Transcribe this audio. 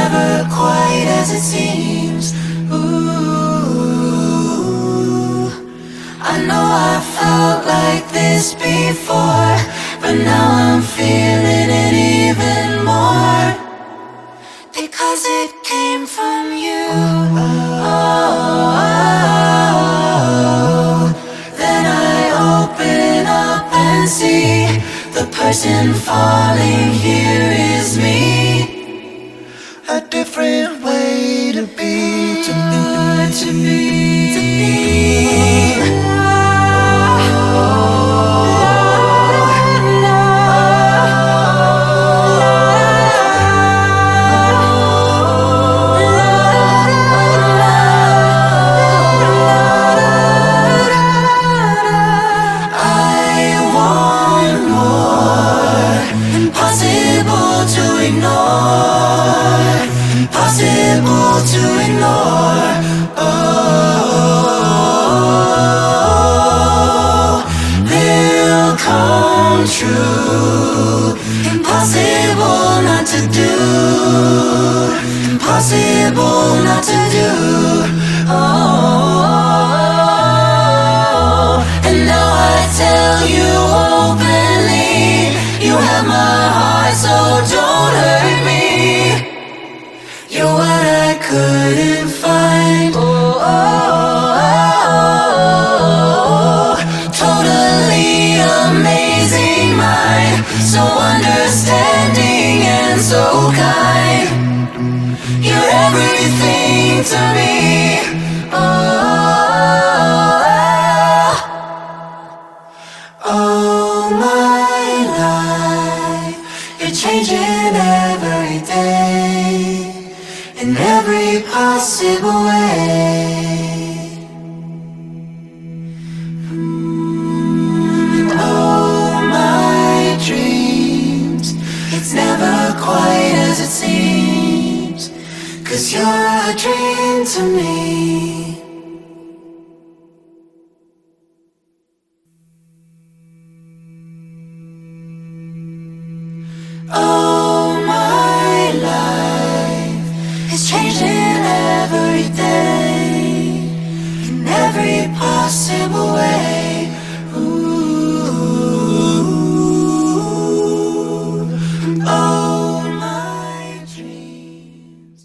never quite as it seems. Ooh, I know I felt like this before, but now I'm feeling it even more, because it came from you. Oh, then I open up and see the person falling here is me. A different way to be, to be, to be, to be. Impossible to ignore. Oh, they'll come true. Impossible not to do. Impossible not to do. Oh, and now I tell you openly, you have my heart, so don't hurt me. You're what I couldn't find. Oh, oh, oh, oh. Totally amazing mind, so understanding and so kind. You're everything to me. Oh, oh, my life, you're changing every day, in every possible way. And oh, my dreams, it's never quite as it seems, 'cause you're a dream to me. Oh, my life is changing every day, in every possible way.